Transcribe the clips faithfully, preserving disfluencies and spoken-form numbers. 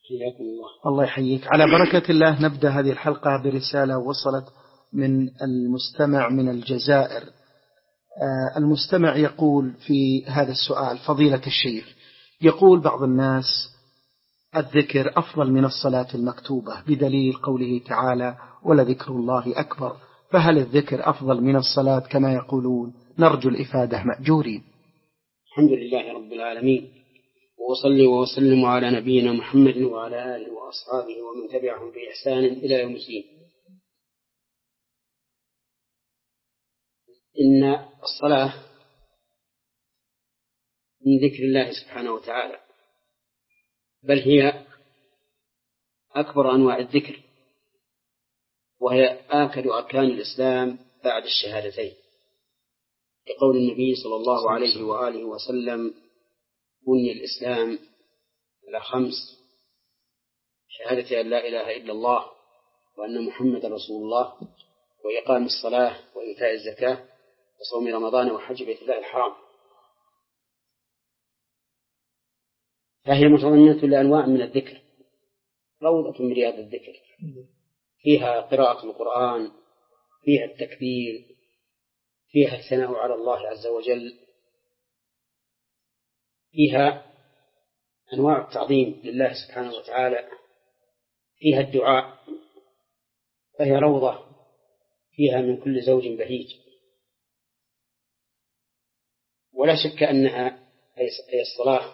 حياكم الله. الله يحييك. على بركة الله نبدأ هذه الحلقة برسالة وصلت من المستمع من الجزائر. آه المستمع يقول في هذا السؤال: فضيلة الشيخ، يقول بعض الناس الذكر أفضل من الصلاة المكتوبة بدليل قوله تعالى: ولذكر الله أكبر، فهل الذكر أفضل من الصلاة كما يقولون؟ نرجو الإفادة مأجورين. الحمد لله رب العالمين، وأصلي وأسلم على نبينا محمد وعلى آله وأصحابه ومن تبعهم بإحسان إلى يوم الدين. إن الصلاة من ذكر الله سبحانه وتعالى، بل هي أكبر أنواع الذكر، وهي آكد أركان الإسلام بعد الشهادتين، لقول النبي صلى الله عليه وآله وسلم: بني الإسلام على خمس: شهادة أن لا إله إلا الله وأن محمد رسول الله، وإقام الصلاة وإيتاء الزكاة وصوم رمضان وحج بيت الله الحرام. فهي متضمنة لأنواع من الذكر، روضة من رياض الذكر، فيها قراءة القرآن، فيها التكبير، فيها الثناء على الله عز وجل، فيها أنواع التعظيم لله سبحانه وتعالى، فيها الدعاء، فهي روضة فيها من كل زوج بهيج. ولا شك أنها أي الصلاة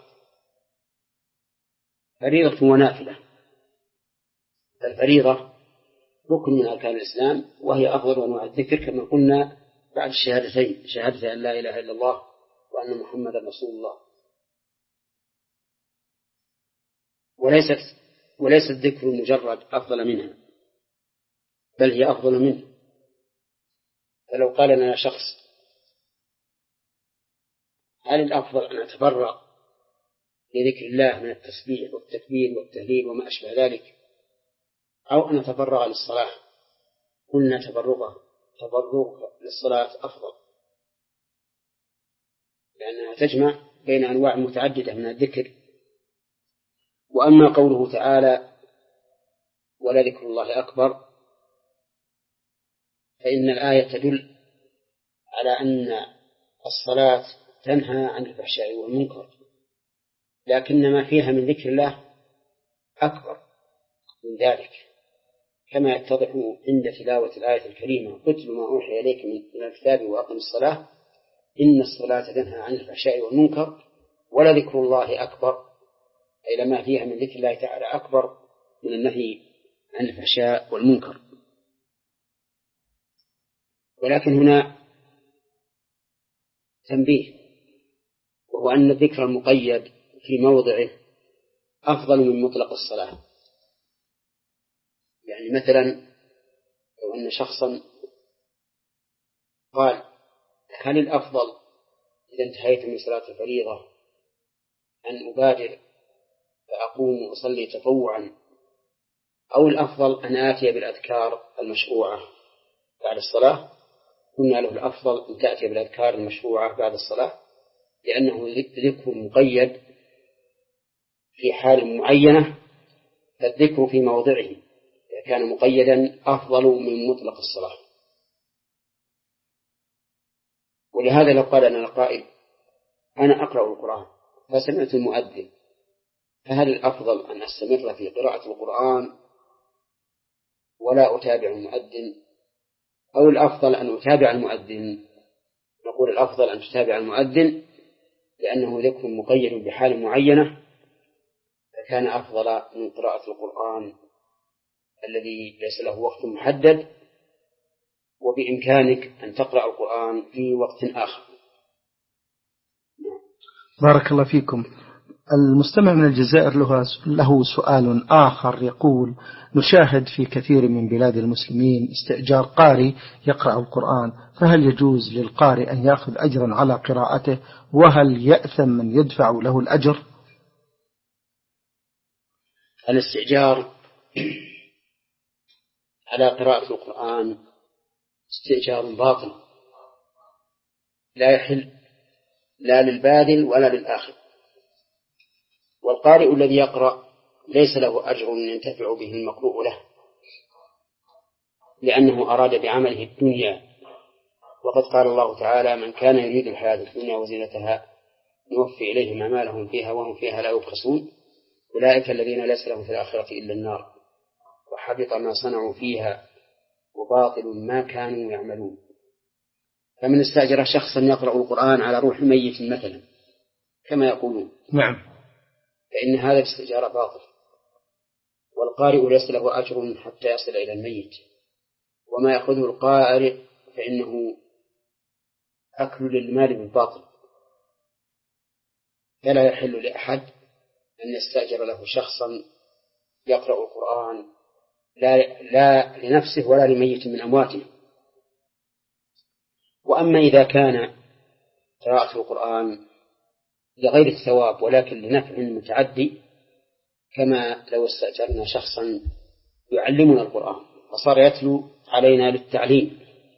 فريضة ونافلة. الفريضة ركن من أركان الإسلام، وهي أفضل أنواع الذكر كما قلنا بعد الشهادتين: شهادة أن لا إله إلا الله وأن محمدا رسول الله. وليست وليس الذكر مجرد أفضل منها، بل هي أفضل منه. فلو قال لنا شخص: هل الأفضل أن أتفرغ لذكر الله من التسبيح والتكبير والتهليل وما أشبه ذلك، أو أن أتفرغ للصلاة؟ قلنا تفرغه تفرغ للصلاة أفضل، لأنها تجمع بين أنواع متعددة من الذكر. وأما قوله تعالى: ولذكر الله أكبر، فإن الآية تدل على أن الصلاة تنهى عن الفحشاء والمنكر، لكن ما فيها من ذكر الله أكبر من ذلك، كما يتضح عند تلاوة الآية الكريمة: اتل ما أوحي إليك من الكتاب وأقم الصلاة إن الصلاة تنهى عن الفحشاء والمنكر ولذكر الله أكبر، أي لما فيها من ذكر الله تعالى أكبر من النهي عن الفحشاء والمنكر. ولكن هنا تنبيه، وهو أن الذكر المقيد في موضعه أفضل من مطلق الصلاة. يعني مثلا لو أن شخصا قال: هل الأفضل إذا انتهيت من صلاة الفريضة أن أبادر فأقوم وأصلي تطوعا، أو الأفضل أن آتي بالأذكار المشروعة بعد الصلاة؟ قلنا له: الأفضل أن تأتي بالأذكار المشروعة بعد الصلاة، لأنه ذكر مقيد في حال معينة، فالذكر في موضعه إذا كان مقيدا أفضل من مطلق الصلاة. ولهذا لو قال لنا القائل: أنا أقرأ القرآن فسمعت المؤذن، فهل الأفضل أن أستمر في قراءة القرآن ولا أتابع المؤذن، أو الأفضل أن أتابع المؤذن؟ نقول: الأفضل أن تتابع المؤذن، لأنه ذكر مقيد بحال معينة، فكان أفضل من قراءة القرآن الذي ليس له وقت محدد، وبإمكانك أن تقرأ القرآن في وقت آخر. بارك الله فيكم. المستمع من الجزائر له سؤال آخر، يقول: نشاهد في كثير من بلاد المسلمين استئجار قارئ يقرأ القرآن، فهل يجوز للقارئ أن يأخذ أجرا على قراءته، وهل يأثم من يدفع له الأجر؟ الاستئجار على قراءة القرآن استئجار باطل، لا يحل لا للباذل ولا للآخذ. والقارئ الذي يقرأ ليس له أجر ينتفع به المقروء له، لأنه أراد بعمله الدنيا. وقد قال الله تعالى: من كان يريد الحياة الدنيا وزينتها نوفي إليهم أعمالهم فيها وهم فيها لا يبخسون أولئك الذين ليس لهم في الآخرة إلا النار وحبط ما صنعوا فيها وباطل ما كانوا يعملون. فمن استأجر شخصا يقرأ القرآن على روح ميت مثلا كما يقولون، نعم، فإن هذا الاستئجار باطل، والقارئ ليس له أجر حتى يصل إلى الميت، وما يأخذه القارئ فإنه أكل للمال بالباطل. فلا يحل لأحد أن يستأجر له شخصا يقرأ القرآن لا, لا لنفسه ولا لميت من أمواته. وأما إذا كان قراءة القرآن لغير الثواب ولكن لنفع متعدي، كما لو استأجرنا شخصا يعلمنا القرآن فصار يتلو علينا للتعليم،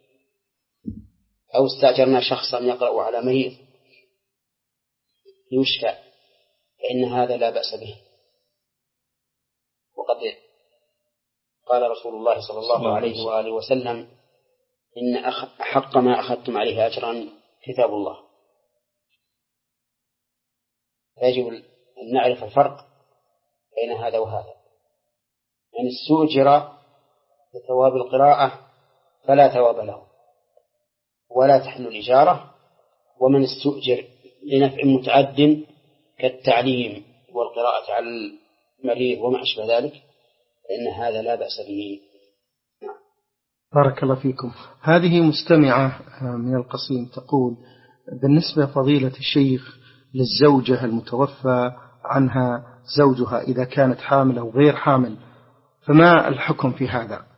أو استأجرنا شخصا يقرأ على ميت يشفى، فإن هذا لا بأس به. وقد قال رسول الله صلى الله عليه وآله وسلم: إن أحق ما أخذتم عليه أجرا كتاب الله. يجب أن نعرف الفرق بين هذا وهذا. يعني استؤجر بثواب القراءة فلا ثواب له ولا تحل الإجارة، ومن استؤجر لنفع متعد كالتعليم والقراءة على المريض وما أشبه ذلك فإن هذا لا بأس به. بارك الله فيكم. هذه مستمعة من القصيم تقول: بالنسبة فضيلة الشيخ للزوجة المتوفى عنها زوجها إذا كانت حامل أو غير حامل، فما الحكم في هذا؟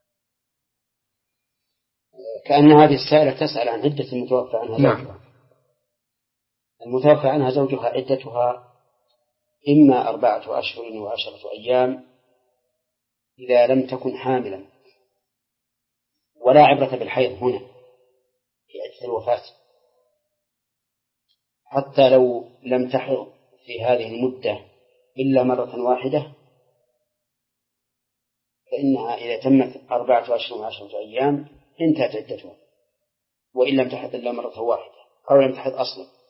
كأن هذه السائلة تسأل عن عدة المتوفى عنها زوجها. نعم. المتوفى عنها زوجها عدتها إما أربعة أشهر وعشرة أيام إذا لم تكن حاملا، ولا عبرة بالحيض هنا في عدة الوفاة، حتى لو لم تحض في هذه المدة إلا مرة واحدة فإنها إذا تمت أربعة أشهر وعشرة أيام انتهت عدتها، وإن لم تحض إلا مرة واحدة أو لم تحض أصلا.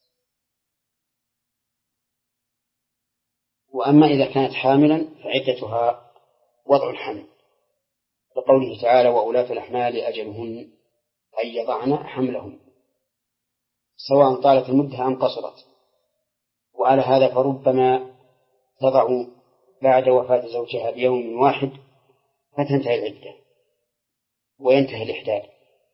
وأما إذا كانت حاملا فعدتها وضع الحمل، لقوله تعالى: وأولاة الأحمال أجلهن أن يضعن حملهن، سواء طالت المدة أم قصرت. وعلى هذا فربما تضع بعد وفاة زوجها بيوم واحد فتنتهي العدة وينتهي الإحداث،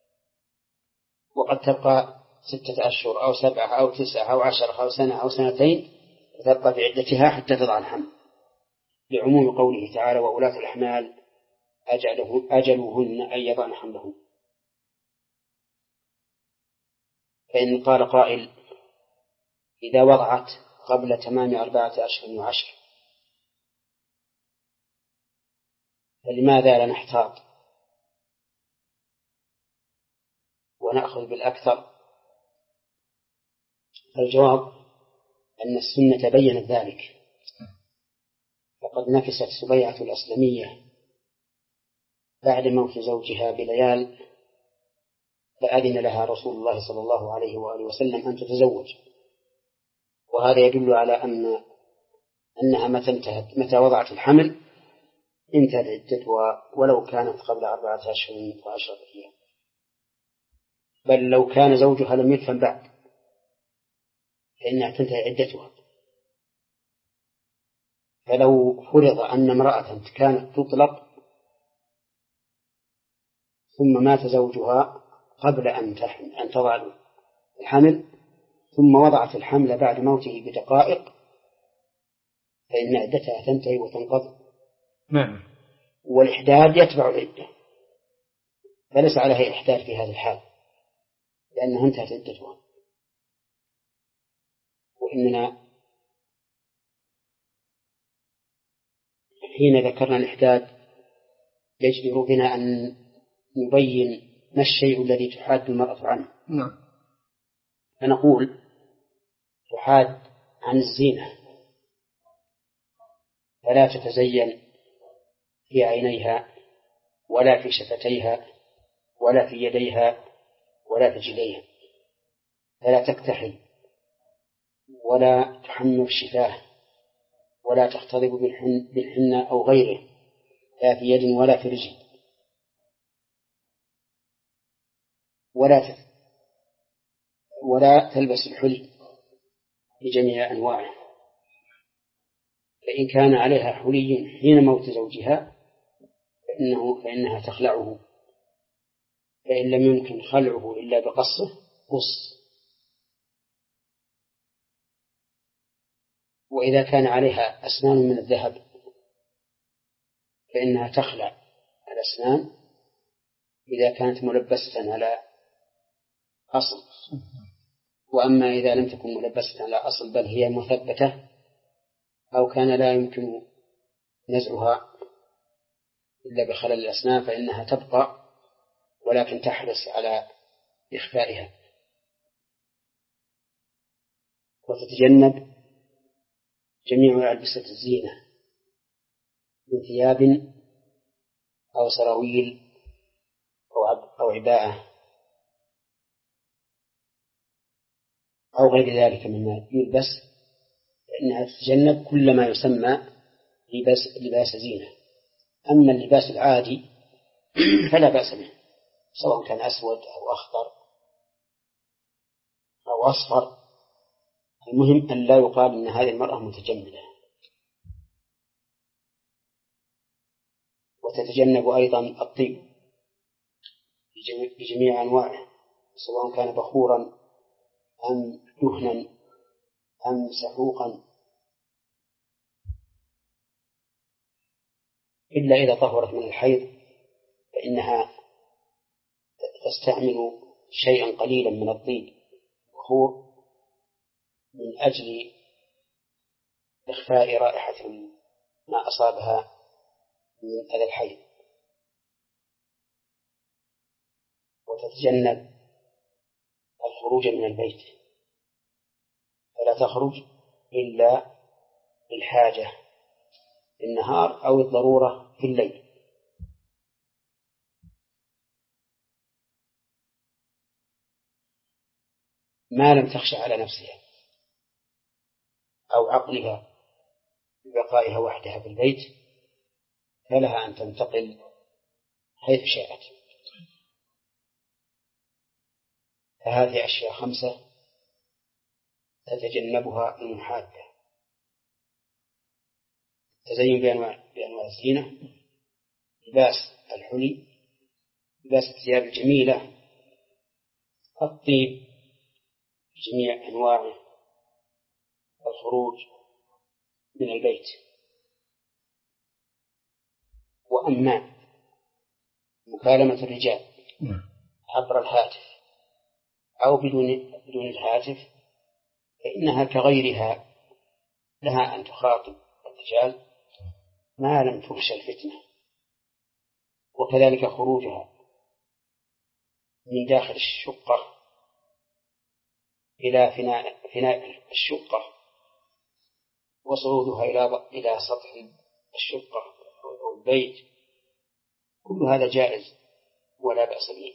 وقد تبقى ستة أشهر أو سبعة أو تسعة أو عشرة أو سنة أو سنتين فتبقى في عدتها حتى تضع الحمل، لعموم قوله تعالى: وأولاة الأحمال أجلهن أن يضعن حملهن. فإن قال قائل: إذا وضعت قبل تمام أربعة أشهر وعشر فلماذا لا نحتاط ونأخذ بالأكثر؟ فالجواب أن السنة بيّنت ذلك، فقد نفست سبيعة الأسلمية بعد موت زوجها بليال فأذن لها رسول الله صلى الله عليه وآله وسلم أن تتزوج، وهذا يدل على أن أنها متى انتهت متى وضعت الحمل انتهت عدتها ولو كانت قبل أربعة أشهر وعشرة أيام، بل لو كان زوجها لم يدفن بعد فإنها تنتهي عدتها. فلو فرض أن امرأة كانت تطلق ثم مات زوجها قبل أن أن تضع الحمل ثم وضعت الحمل بعد موته بدقائق فإن عدتها تنتهي وتنقضي. نعم. والإحداد يتبع العدة، فليس عليها إحداد في هذا الحال لأنها انتهت عدتها. وإننا حين ذكرنا الإحداد يجدر بنا أن نبين ما الشيء الذي تحاد المرأة عنه. نعم. فنقول تحاد عن الزينة، فلا تتزين في عينيها ولا في شفتيها ولا في يديها ولا في رجليها، فلا تكتحل ولا تحمر الشفاه ولا تختضب بالحنة أو غيره، لا في يد ولا في رجل، ولا ولا تلبس الحلي بجميع أنواعه، فإن كان عليها حلي حين موت زوجها فإنه فإنها تخلعه، فإن لم يمكن خلعه إلا بقصه قص. وإذا كان عليها أسنان من الذهب فإنها تخلع الأسنان إذا كانت ملبسة على أصل، وأما إذا لم تكن ملبسة على أصل بل هي مثبتة أو كان لا يمكن نزعها إلا بخلل الأسنان فإنها تبقى ولكن تحرص على إخفائها، وتتجنب جميع ألبسة الزينة من ثياب أو سراويل أو عباءة أو غير ذلك مما يلبس، فإنها تتجنب كل ما يسمى لباس, لباس زينة. أما اللباس العادي فلا بأس به سواء كان أسود أو أخضر أو أصفر، المهم أن لا يقال أن هذه المرأة متجملة. وتتجنب أيضا الطيب بجميع أنواعه سواء كان بخورا أم دهنا أم سحوقا، إلا إذا طهرت من الحيض فإنها تستعمل شيئا قليلا من الطيب بخور من أجل إخفاء رائحة ما أصابها من أذى الحيض. وتتجنب الخروج من البيت، فلا تخرج إلا للحاجة في النهار أو الضرورة في الليل. ما لم تخشى على نفسها أو عقلها ببقائها وحدها في البيت فلها أن تنتقل حيث شاءت. فهذه أشياء خمسة تتجنبها المحادة: التزين بأنواع, بأنواع الزينة، لباس الحلي، لباس الثياب الجميلة، الطيب بجميع أنواعه، الخروج من البيت. وأما مكالمة الرجال عبر الهاتف أو بدون بدون الهاتف فإنها كغيرها، لها أن تخاطب الرجال ما لم تخشى الفتنة. وكذلك خروجها من داخل الشقة إلى فناء, فناء الشقة وصعودها إلى إلى سطح الشقة أو البيت، كل هذا جائز ولا بأس به.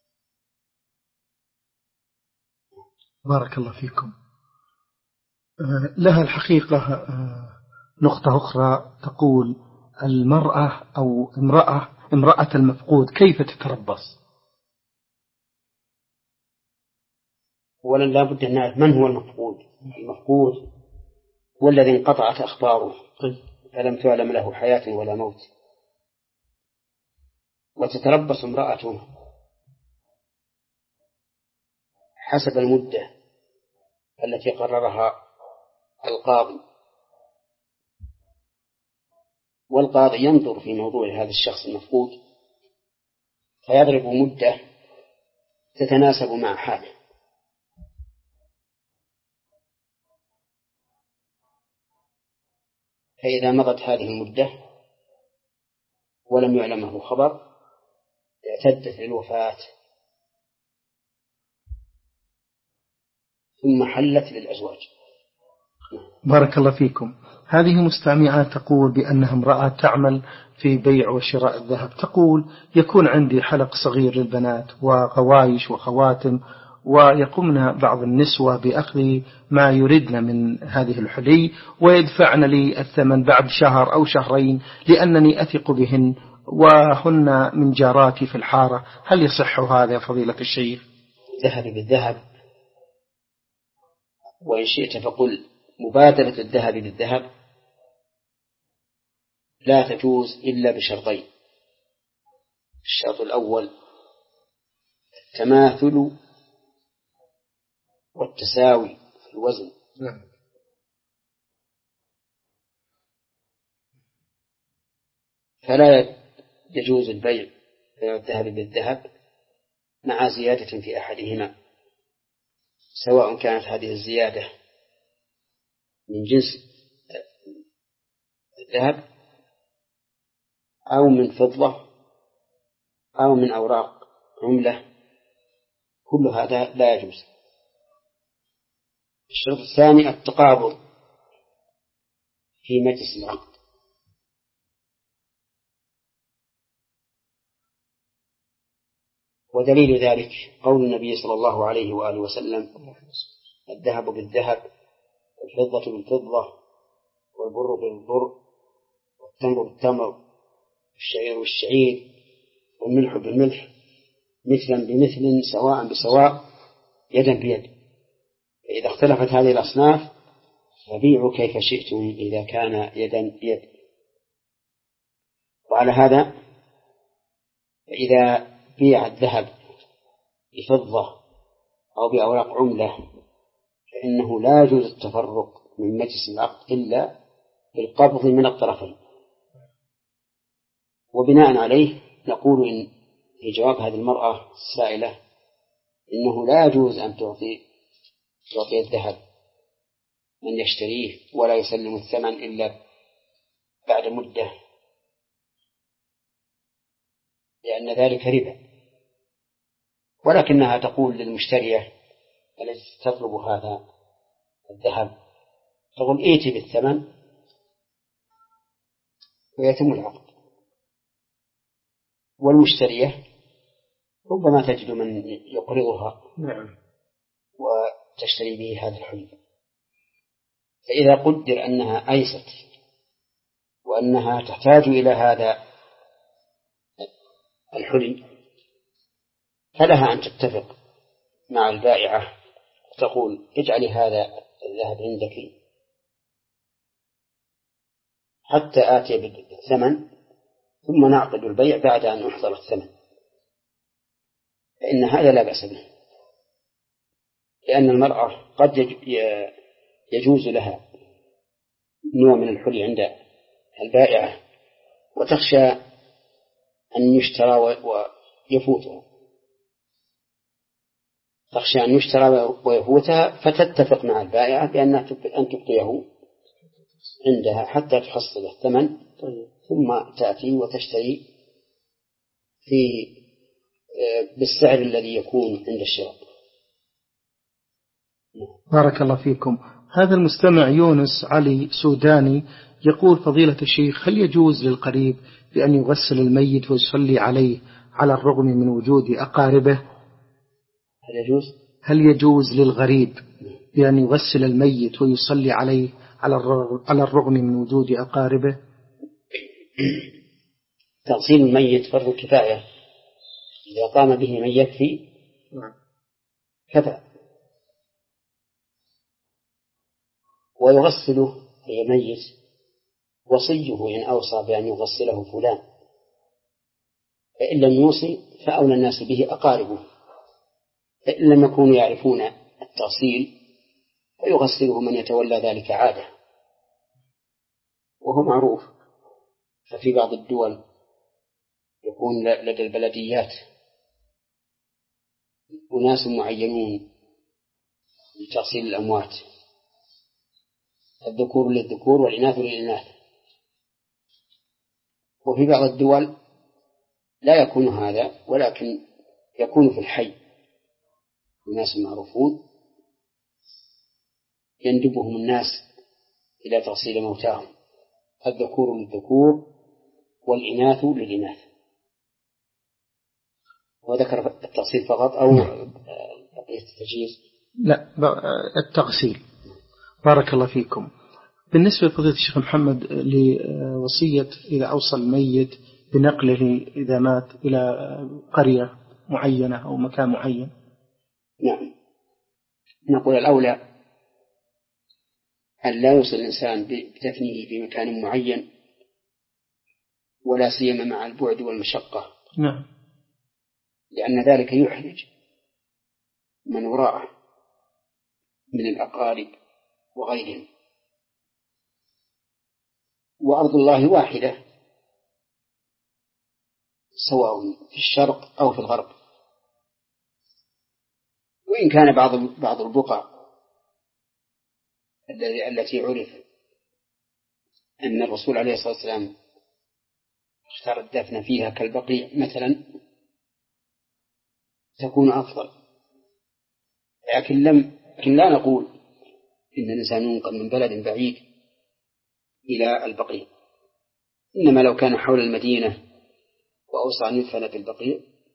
بارك الله فيكم. لها الحقيقة نقطة أخرى تقول: المرأة أو امرأة امرأة المفقود كيف تتربص؟ أولا لا بد أن نعرف من هو المفقود. المفقود هو الذي انقطعت أخباره فلم تعلم له حياة ولا موت. وتتربص امرأته حسب المدة التي قررها القاضي، والقاضي ينظر في موضوع هذا الشخص المفقود فيضرب مدة تتناسب مع حاله. فإذا مضت هذه المدة ولم يعلمه خبر اعتدت للوفاة ثم حلت للأزواج. بارك الله فيكم. هذه مستمعة تقول بأنها امرأة تعمل في بيع وشراء الذهب. تقول يكون عندي حلق صغير للبنات وغوايش وخواتم، ويقومن بعض النسوة بأخذ ما يردن من هذه الحلي ويدفعن لي الثمن بعد شهر أو شهرين لأنني أثق بهن وهن من جاراتي في الحارة. هل يصح هذا يا فضيلة الشيخ؟ ذهب بالذهب، وإن شئت فقل مبادلة الذهب بالذهب لا تجوز إلا بشرطين. الشرط الأول التماثل والتساوي في الوزن. نعم. فلا يجوز البيع بيع الذهب بالذهب مع زيادة في أحدهما، سواء كانت هذه الزيادة من جنس الذهب أو من فضة أو من أوراق عملة، كل هذا لا يجوز. الشرط الثاني التقابض في مجلس العقد، ودليل ذلك قول النبي صلى الله عليه وآله وسلم: الذهب بالذهب، والفضة بالفضة، والبر بالبر، والتمر بالتمر، والشعير بالشعير، والملح بالملح، مثلا بمثل سواء بسواء، يدا بيد. فإذا اختلفت هذه الأصناف فبيعوا كيف شئتم إذا كان يدا بيد. وعلى هذا فإذا بيع الذهب بفضة أو بأوراق عملة فإنه لا يجوز التفرق من مجلس العقد إلا بالقبض من الطرفين. وبناء عليه نقول إن في جواب هذه المرأة السائلة إنه لا يجوز أن تعطي تعطي الذهب من يشتريه ولا يسلم الثمن إلا بعد مدة، لأن ذلك ربا. ولكنها تقول للمشترية التي تطلب هذا الذهب، تقول ائتي بالثمن ويتم العقد. والمشترية ربما تجد من يقرضها وتشتري به هذا الحلي. فإذا قدر أنها أيست وأنها تحتاج إلى هذا الحلي فلها أن تتفق مع البائعة وتقول: اجعلي هذا الذهب عندك حتى آتي بالثمن ثم نعقد البيع بعد أن أحضر الثمن، فإن هذا لا بأس به، لأن المرأة قد يجوز لها نوع من الحلي عند البائعة وتخشى أن يشترى ويفوتها تخشى أن يشترى ويفوتها فتتفق مع البائعة بأن تبقيه عندها حتى تحصل الثمن، ثم تأتي وتشتري في بالسعر الذي يكون عند الشراء. بارك الله فيكم. هذا المستمع يونس علي سوداني يقول: فضيلة الشيخ، هل يجوز للقريب بأن يغسل الميت ويصلي عليه على الرغم من وجود أقاربه؟ هل يجوز؟ هل يجوز للغريب بأن يغسل الميت ويصلي عليه على الرغم من وجود أقاربه؟ تغسيل الميت فرض كفاية، إذا قام به من يكفي كفى. ويغسله أي ميت وصيه إن أوصى بأن يغسله فلان، فإن لم يوصي فأولى الناس به أقاربه، فإن لم يكونوا يعرفون التغسيل فيغسله من يتولى ذلك عادة، وهو معروف. ففي بعض الدول يكون لدى البلديات أناس معينون لتغسيل الأموات، الذكور للذكور والإناث للإناث. وفي بعض الدول لا يكون هذا، ولكن يكون في الحي أناس معروفون يندبهم الناس إلى تغسيل موتاهم، الذكور للذكور والإناث للإناث. وذكر التغسيل فقط أو بقية التجهيز؟ لا، التغسيل. بارك الله فيكم. بالنسبة لفضيلة الشيخ محمد لوصية إذا أوصى الميت بنقله إذا مات إلى قرية معينة أو مكان معين. نعم، نقول الأولى أن لا يوصل الإنسان بدفنه في مكان معين، ولا سيما مع البعد والمشقة. نعم. لأن ذلك يحرج من وراءه من الأقارب وغيرهم. وأرض الله واحدة سواء في الشرق أو في الغرب، وإن كان بعض بعض البقع التي عرف أن الرسول عليه الصلاة والسلام اختار الدفن فيها كالبقيع مثلا تكون أفضل، لكن لم لكن لا نقول إن الإنسان ينقل من بلد بعيد إلى البقيع، إنما لو كان حول المدينة وأوصى أن يدفن في البقيع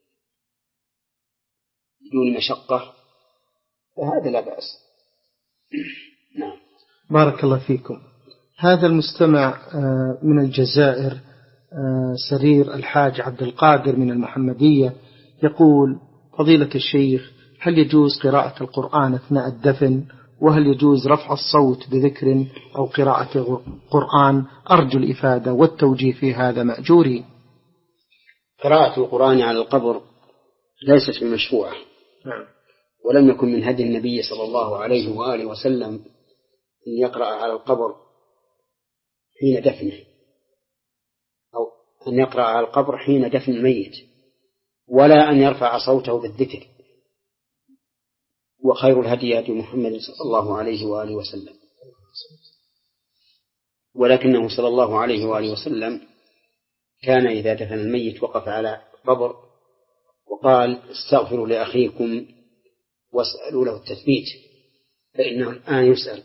بدون مشقة فهذا لا بأس. نعم. بارك الله فيكم. هذا المستمع من الجزائر سرير الحاج عبد القادر من المحمدية يقول: فضيلة الشيخ، هل يجوز قراءة القرآن أثناء الدفن؟ وهل يجوز رفع الصوت بذكر أو قراءة قرآن؟ أرجو الإفادة والتوجيه في هذا مأجورين. قراءة القرآن على القبر ليست بمشروعة، ولم يكن من هدي النبي صلى الله عليه وآله وسلم أن يقرأ على القبر حين دفنه، أو أن يقرأ على القبر حين دفن الميت، ولا أن يرفع صوته بالذكر. وخير الهدي هدي محمد صلى الله عليه وآله وسلم، ولكنه صلى الله عليه وآله وسلم كان إذا دفن الميت وقف على القبر وقال: استغفروا لأخيكم واسألوا له التثبيت فإنه الآن يسأل.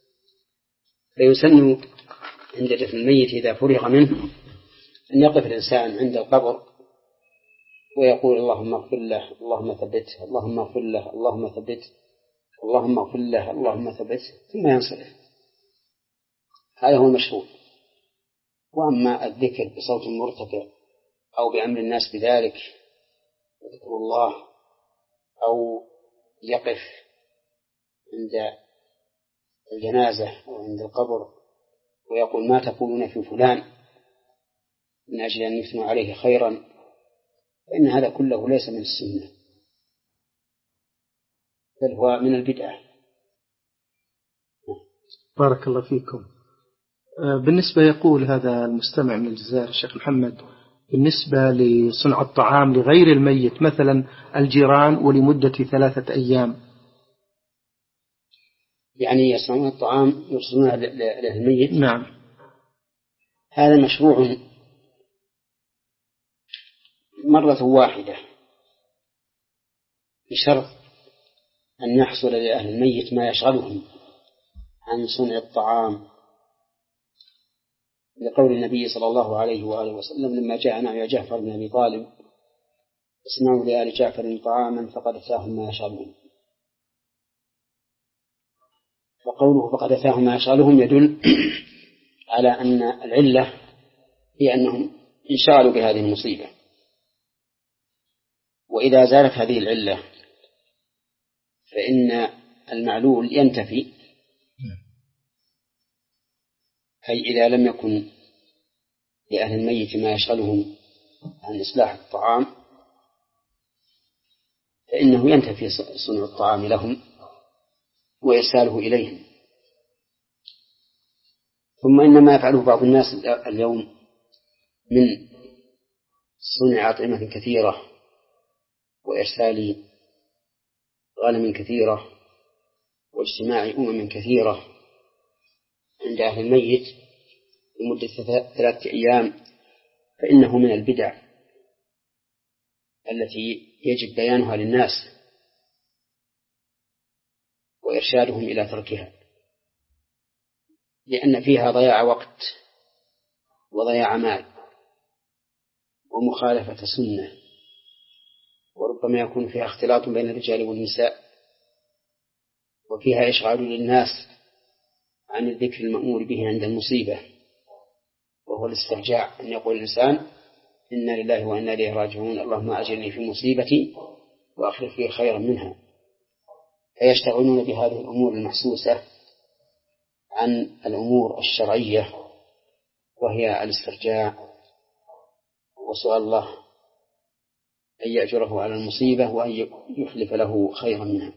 فيسن عند دفن الميت إذا فرغ منه أن يقف الإنسان عند القبر ويقول: اللهم اغفر له، اللهم ثبته، اللهم اغفر له، اللهم ثبته، اللهم اغفر له، اللهم ثبته، ثم ينصرف. هذا هو المشروع. وأما الذكر بصوت مرتفع أو بأمر الناس بذلك وذكر الله، أو يقف عند الجنازة أو عند القبر ويقول: ما تقولون في فلان من أجل أن يثنوا عليه خيرا، فإن هذا كله ليس من السنة، بل هو من البدعة. بارك الله فيكم. بالنسبة يقول هذا المستمع من الجزائر الشيخ محمد: بالنسبة لصنع الطعام لغير الميت مثلا الجيران ولمدة ثلاثة أيام، يعني يصنعون الطعام يرسلونه للميت؟ نعم. هذا مشروع مرة واحدة بشرط أن يحصل لأهل الميت ما يشغلهم عن صنع الطعام، لقول النبي صلى الله عليه وآله وسلم لما جاءنا يا جعفر بن أبي طالب: اصنعوا لآل جعفر طعاما فقد أتاهم ما يشغلهم. وقوله فقد أتاهم ما يشغلهم يدل على أن العلة هي أنهم انشغلوا بهذه المصيبة، وإذا زالت هذه العلة فإن المعلول ينتفي، أي إذا لم يكن لأهل الميت ما يشغلهم عن إصلاح الطعام فإنه ينتفي صنع الطعام لهم وإرساله إليهم. ثم إن ما يفعله بعض الناس اليوم من صنع أطعمة كثيرة وإرسال غنم كثيرة واجتماع أمم كثيرة عند أهل الميت لمدة ثلاثة أيام، فإنه من البدع التي يجب بيانها للناس وإرشادهم إلى تركها. لأن فيها ضياع وقت وضياع مال ومخالفة سنة، وربما يكون فيها اختلاط بين الرجال والنساء، وفيها إشغال للناس عن الذكر المأمور به عند المصيبة، وهو الاسترجاع، أن يقول الإنسان إنا لله وإنا إليه راجعون، اللهم أجرني في مصيبتي وأخلف لي خيرا منها. فيشتغلون بهذه الأمور المحسوسة عن الأمور الشرعية، وهي الاسترجاع وسؤال الله أن يأجره على المصيبة وأن يخلف له خيرا منها.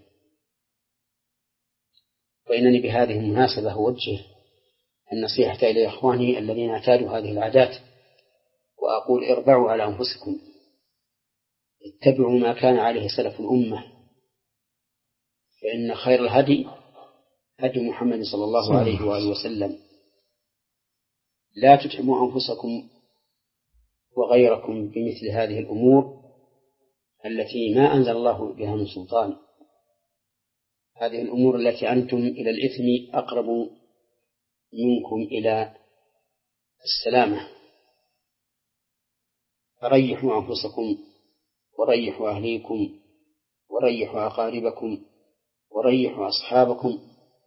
وإنني بهذه المناسبة أوجه النصيحة إلى إخواني الذين اعتادوا هذه العادات، وأقول اربعوا على أنفسكم، اتبعوا ما كان عليه سلف الأمة، فإن خير الهدي هدي محمد صلى الله عليه وآله وسلم. لا تتعبوا أنفسكم وغيركم بمثل هذه الأمور التي ما أنزل الله بها من سلطان، هذه الأمور التي أنتم إلى الإثم أقرب منكم إلى السلامة. فريحوا أنفسكم وريحوا أهليكم وريحوا أقاربكم وريحوا أصحابكم،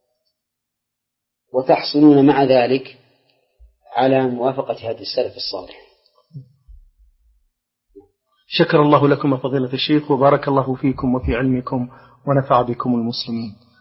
وتحصلون مع ذلك على موافقة هذا السلف الصالح. شكر الله لكم فضيلة الشيخ، وبارك الله فيكم وفي علمكم ونفع بكم المسلمين.